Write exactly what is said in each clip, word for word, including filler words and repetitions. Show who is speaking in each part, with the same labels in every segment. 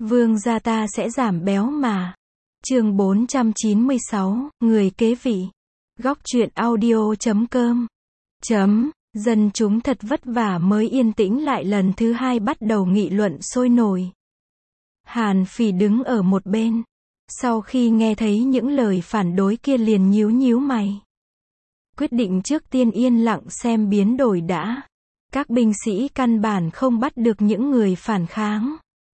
Speaker 1: Vương gia ta sẽ giảm béo mà. Chương bốn trăm chín mươi sáu, người kế vị. Góc truyện audio chấm com. Chấm, dân chúng thật vất vả mới yên tĩnh lại lần thứ hai bắt đầu nghị luận sôi nổi. Hàn Phỉ đứng ở một bên. Sau khi nghe thấy những lời phản đối kia liền nhíu nhíu mày. Quyết định trước tiên yên lặng xem biến đổi đã. Các binh sĩ căn bản không bắt được những người phản kháng.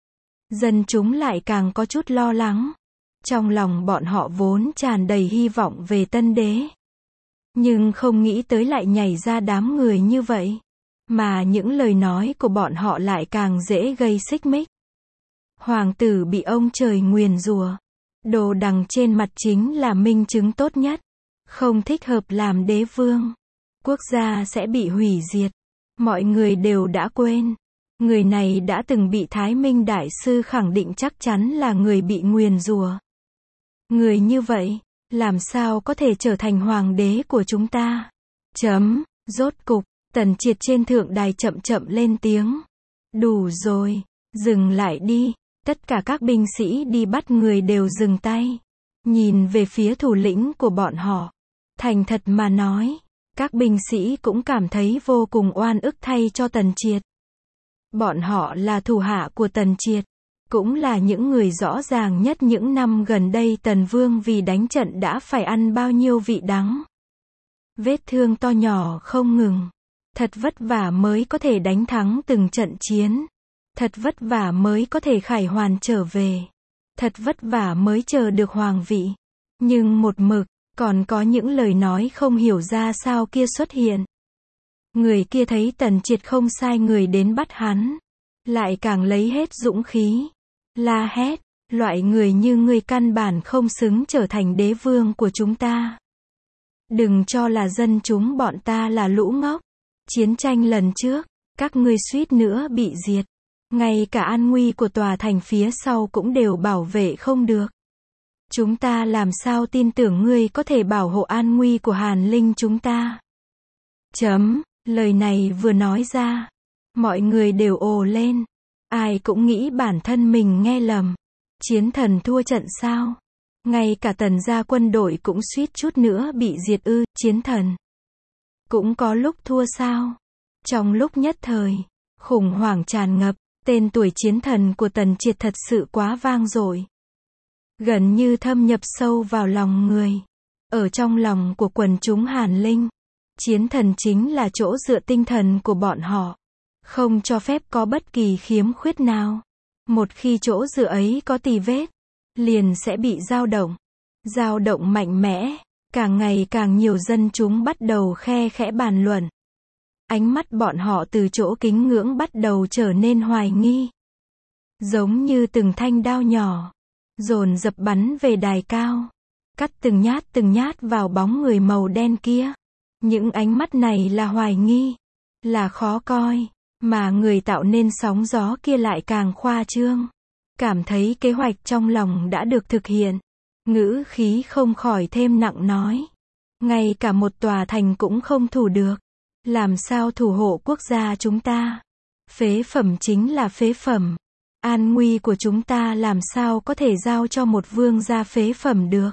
Speaker 1: Dân chúng lại càng có chút lo lắng. Trong lòng bọn họ vốn tràn đầy hy vọng về tân đế. Nhưng không nghĩ tới lại nhảy ra đám người như vậy. Mà những lời nói của bọn họ lại càng dễ gây xích mích. Hoàng tử bị ông trời nguyền rủa. Đồ đằng trên mặt chính là minh chứng tốt nhất. Không thích hợp làm đế vương. Quốc gia sẽ bị hủy diệt. Mọi người đều đã quên. Người này đã từng bị Thái Minh Đại Sư khẳng định chắc chắn là người bị nguyền rủa. Người như vậy, làm sao có thể trở thành hoàng đế của chúng ta? Chấm, rốt cục, Tần Triệt trên thượng đài chậm chậm lên tiếng. Đủ rồi, dừng lại đi. Tất cả các binh sĩ đi bắt người đều dừng tay. Nhìn về phía thủ lĩnh của bọn họ. Thành thật mà nói, các binh sĩ cũng cảm thấy vô cùng oan ức thay cho Tần Triệt. Bọn họ là thủ hạ của Tần Triệt, cũng là những người rõ ràng nhất những năm gần đây Tần Vương vì đánh trận đã phải ăn bao nhiêu vị đắng. Vết thương to nhỏ không ngừng. Thật vất vả mới có thể đánh thắng từng trận chiến. Thật vất vả mới có thể khải hoàn trở về. Thật vất vả mới chờ được hoàng vị. Nhưng một mực, còn có những lời nói không hiểu ra sao kia xuất hiện. Người kia thấy Tần Triệt không sai người đến bắt hắn. Lại càng lấy hết dũng khí. La hét, loại người như ngươi căn bản không xứng trở thành đế vương của chúng ta. Đừng cho là dân chúng bọn ta là lũ ngốc. Chiến tranh lần trước, các ngươi suýt nữa bị diệt. Ngay cả an nguy của tòa thành phía sau cũng đều bảo vệ không được. Chúng ta làm sao tin tưởng ngươi có thể bảo hộ an nguy của Hàn Linh chúng ta? Chấm, lời này vừa nói ra. Mọi người đều ồ lên. Ai cũng nghĩ bản thân mình nghe lầm. Chiến thần thua trận sao? Ngay cả Tần gia quân đội cũng suýt chút nữa bị diệt ư, chiến thần. Cũng có lúc thua sao? Trong lúc nhất thời, khủng hoảng tràn ngập, tên tuổi chiến thần của Tần Triệt thật sự quá vang dội. Gần như thâm nhập sâu vào lòng người. Ở trong lòng của quần chúng Hàn Linh, chiến thần chính là chỗ dựa tinh thần của bọn họ. Không cho phép có bất kỳ khiếm khuyết nào. Một khi chỗ dựa ấy có tì vết, liền sẽ bị dao động. Dao động mạnh mẽ, càng ngày càng nhiều dân chúng bắt đầu khe khẽ bàn luận. Ánh mắt bọn họ từ chỗ kính ngưỡng bắt đầu trở nên hoài nghi. Giống như từng thanh đao nhỏ, dồn dập bắn về đài cao. Cắt từng nhát từng nhát vào bóng người màu đen kia. Những ánh mắt này là hoài nghi, là khó coi. Mà người tạo nên sóng gió kia lại càng khoa trương. Cảm thấy kế hoạch trong lòng đã được thực hiện. Ngữ khí không khỏi thêm nặng nói. Ngay cả một tòa thành cũng không thủ được. Làm sao thủ hộ quốc gia chúng ta? Phế phẩm chính là phế phẩm. An nguy của chúng ta làm sao có thể giao cho một vương gia phế phẩm được?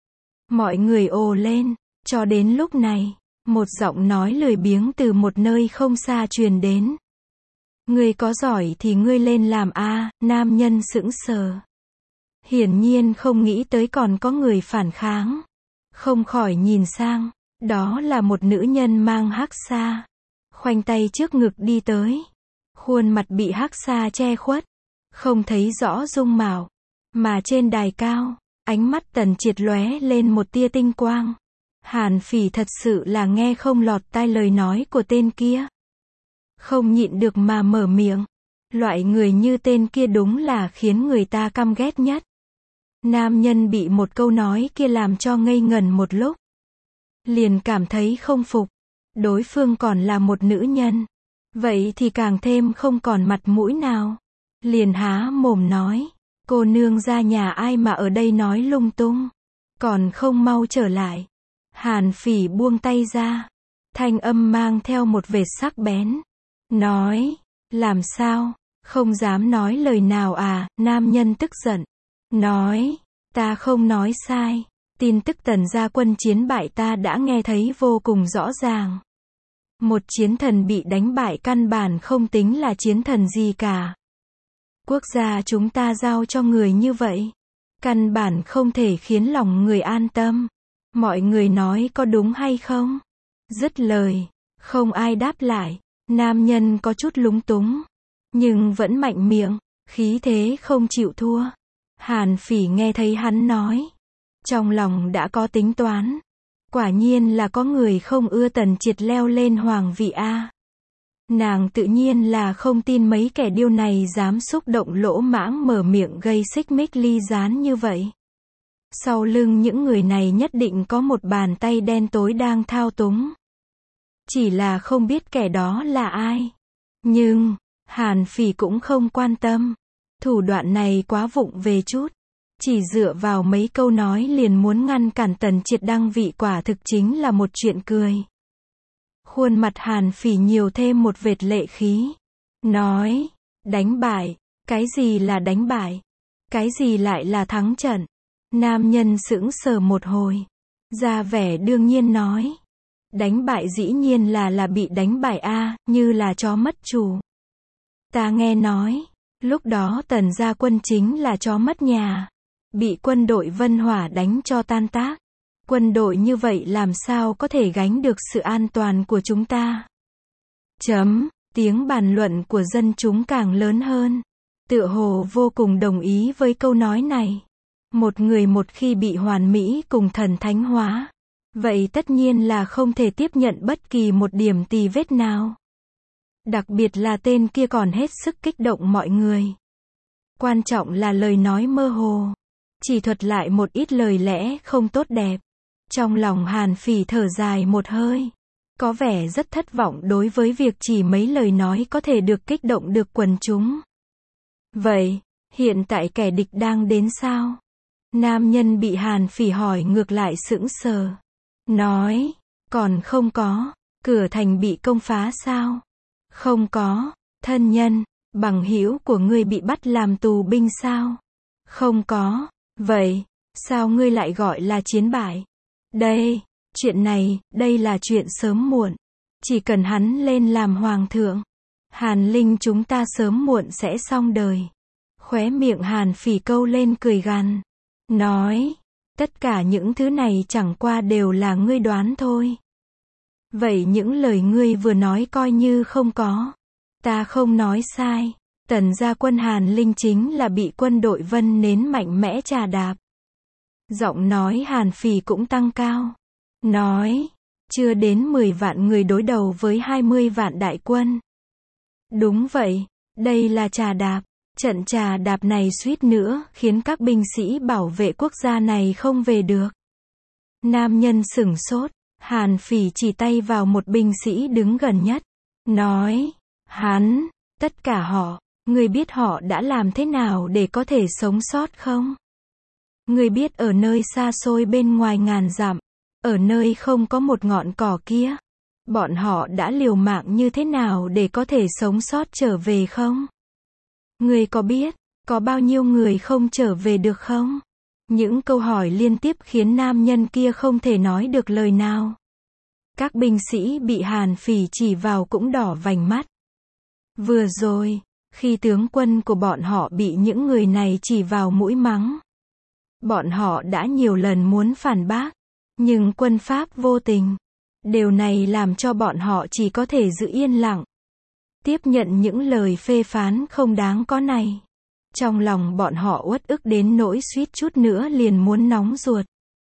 Speaker 1: Mọi người ồ lên. Cho đến lúc này, một giọng nói lười biếng từ một nơi không xa truyền đến. Ngươi có giỏi thì ngươi lên làm a. Nam nhân sững sờ. Hiển nhiên không nghĩ tới còn có người phản kháng. Không khỏi nhìn sang. Đó là một nữ nhân mang hắc sa. Khoanh tay trước ngực đi tới. Khuôn mặt bị hắc sa che khuất. Không thấy rõ dung mạo. Mà trên đài cao, ánh mắt Tần Triệt lóe lên một tia tinh quang. Hàn Phỉ thật sự là nghe không lọt tai lời nói của tên kia. Không nhịn được mà mở miệng. Loại người như tên kia đúng là khiến người ta căm ghét nhất. Nam nhân bị một câu nói kia làm cho ngây ngẩn một lúc. Liền cảm thấy không phục. Đối phương còn là một nữ nhân. Vậy thì càng thêm không còn mặt mũi nào. Liền há mồm nói. Cô nương ra nhà ai mà ở đây nói lung tung. Còn không mau trở lại. Hàn Phỉ buông tay ra. Thanh âm mang theo một vệt sắc bén. Nói, làm sao, Không dám nói lời nào à, nam nhân tức giận. Nói, ta không nói sai. Tin tức Tần gia quân chiến bại ta đã nghe thấy vô cùng rõ ràng. Một chiến thần bị đánh bại căn bản không tính là chiến thần gì cả. Quốc gia chúng ta giao cho người như vậy, căn bản không thể khiến lòng người an tâm. Mọi người nói có đúng hay không? Dứt lời, không ai đáp lại. Nam nhân có chút lúng túng, nhưng vẫn mạnh miệng, khí thế không chịu thua. Hàn Phỉ nghe thấy hắn nói, trong lòng đã có tính toán. Quả nhiên là có người không ưa Tần Triệt leo lên hoàng vị a. Nàng tự nhiên là không tin mấy kẻ điêu này dám xúc động lỗ mãng mở miệng gây xích mích ly gián như vậy. Sau lưng những người này nhất định có một bàn tay đen tối đang thao túng. Chỉ là không biết kẻ đó là ai. Nhưng, Hàn Phỉ cũng không quan tâm. Thủ đoạn này quá vụng về chút. Chỉ dựa vào mấy câu nói liền muốn ngăn cản Tần Triệt đăng vị quả thực chính là một chuyện cười. Khuôn mặt Hàn Phỉ nhiều thêm một vệt lệ khí. Nói, đánh bại, cái gì là đánh bại? Cái gì lại là thắng trận? Nam nhân sững sờ một hồi. Ra vẻ đương nhiên nói. Đánh bại dĩ nhiên là là bị đánh bại a, như là chó mất chủ. Ta nghe nói, lúc đó Tần gia quân chính là chó mất nhà. Bị quân đội Vân Hỏa đánh cho tan tác. Quân đội như vậy làm sao có thể gánh được sự an toàn của chúng ta? Chấm, tiếng bàn luận của dân chúng càng lớn hơn. Tựa hồ vô cùng đồng ý với câu nói này. Một người một khi bị hoàn mỹ cùng thần thánh hóa, vậy tất nhiên là không thể tiếp nhận bất kỳ một điểm tì vết nào. Đặc biệt là tên kia còn hết sức kích động mọi người. Quan trọng là lời nói mơ hồ. Chỉ thuật lại một ít lời lẽ không tốt đẹp. Trong lòng Hàn Phỉ thở dài một hơi. Có vẻ rất thất vọng đối với việc chỉ mấy lời nói có thể được kích động được quần chúng. Vậy, hiện tại kẻ địch đang đến sao? Nam nhân bị Hàn Phỉ hỏi ngược lại sững sờ. Nói, còn không có, cửa thành bị công phá sao? Không có, thân nhân, bằng hữu của ngươi bị bắt làm tù binh sao? Không có, vậy, sao ngươi lại gọi là chiến bại? Đây, chuyện này, đây là chuyện sớm muộn. Chỉ cần hắn lên làm hoàng thượng, Hàn Linh chúng ta sớm muộn sẽ xong đời. Khóe miệng Hàn Phỉ câu lên cười gằn. Nói, tất cả những thứ này chẳng qua đều là ngươi đoán thôi. Vậy những lời ngươi vừa nói coi như không có. Ta không nói sai. Tần gia quân Hàn Linh chính là bị quân đội Vân Nến mạnh mẽ trà đạp. Giọng nói Hàn Phỉ cũng tăng cao. Nói, chưa đến mười vạn người đối đầu với hai mươi vạn đại quân. Đúng vậy, đây là trà đạp. Trận trà đạp này suýt nữa khiến các binh sĩ bảo vệ quốc gia này không về được. Nam nhân sửng sốt. Hàn Phỉ chỉ tay vào một binh sĩ đứng gần nhất. Nói, hắn, tất cả họ, ngươi biết họ đã làm thế nào để có thể sống sót không? Ngươi biết ở nơi xa xôi bên ngoài ngàn dặm, ở nơi không có một ngọn cỏ kia, bọn họ đã liều mạng như thế nào để có thể sống sót trở về không? Ngươi có biết, có bao nhiêu người không trở về được không? Những câu hỏi liên tiếp khiến nam nhân kia không thể nói được lời nào. Các binh sĩ bị Hàn Phỉ chỉ vào cũng đỏ vành mắt. Vừa rồi, khi tướng quân của bọn họ bị những người này chỉ vào mũi mắng, bọn họ đã nhiều lần muốn phản bác, nhưng quân Pháp vô tình. Điều này làm cho bọn họ chỉ có thể giữ yên lặng, tiếp nhận những lời phê phán không đáng có này. Trong lòng bọn họ uất ức đến nỗi suýt chút nữa liền muốn nóng ruột.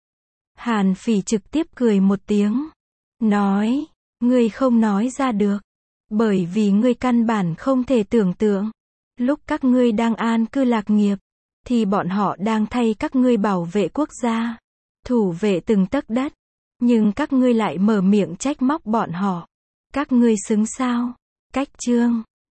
Speaker 1: Hàn Phỉ trực tiếp cười một tiếng. Nói, ngươi không nói ra được. Bởi vì ngươi căn bản không thể tưởng tượng. Lúc các ngươi đang an cư lạc nghiệp, thì bọn họ đang thay các ngươi bảo vệ quốc gia, thủ vệ từng tấc đất. Nhưng các ngươi lại mở miệng trách móc bọn họ. Các ngươi xứng sao? Cách chương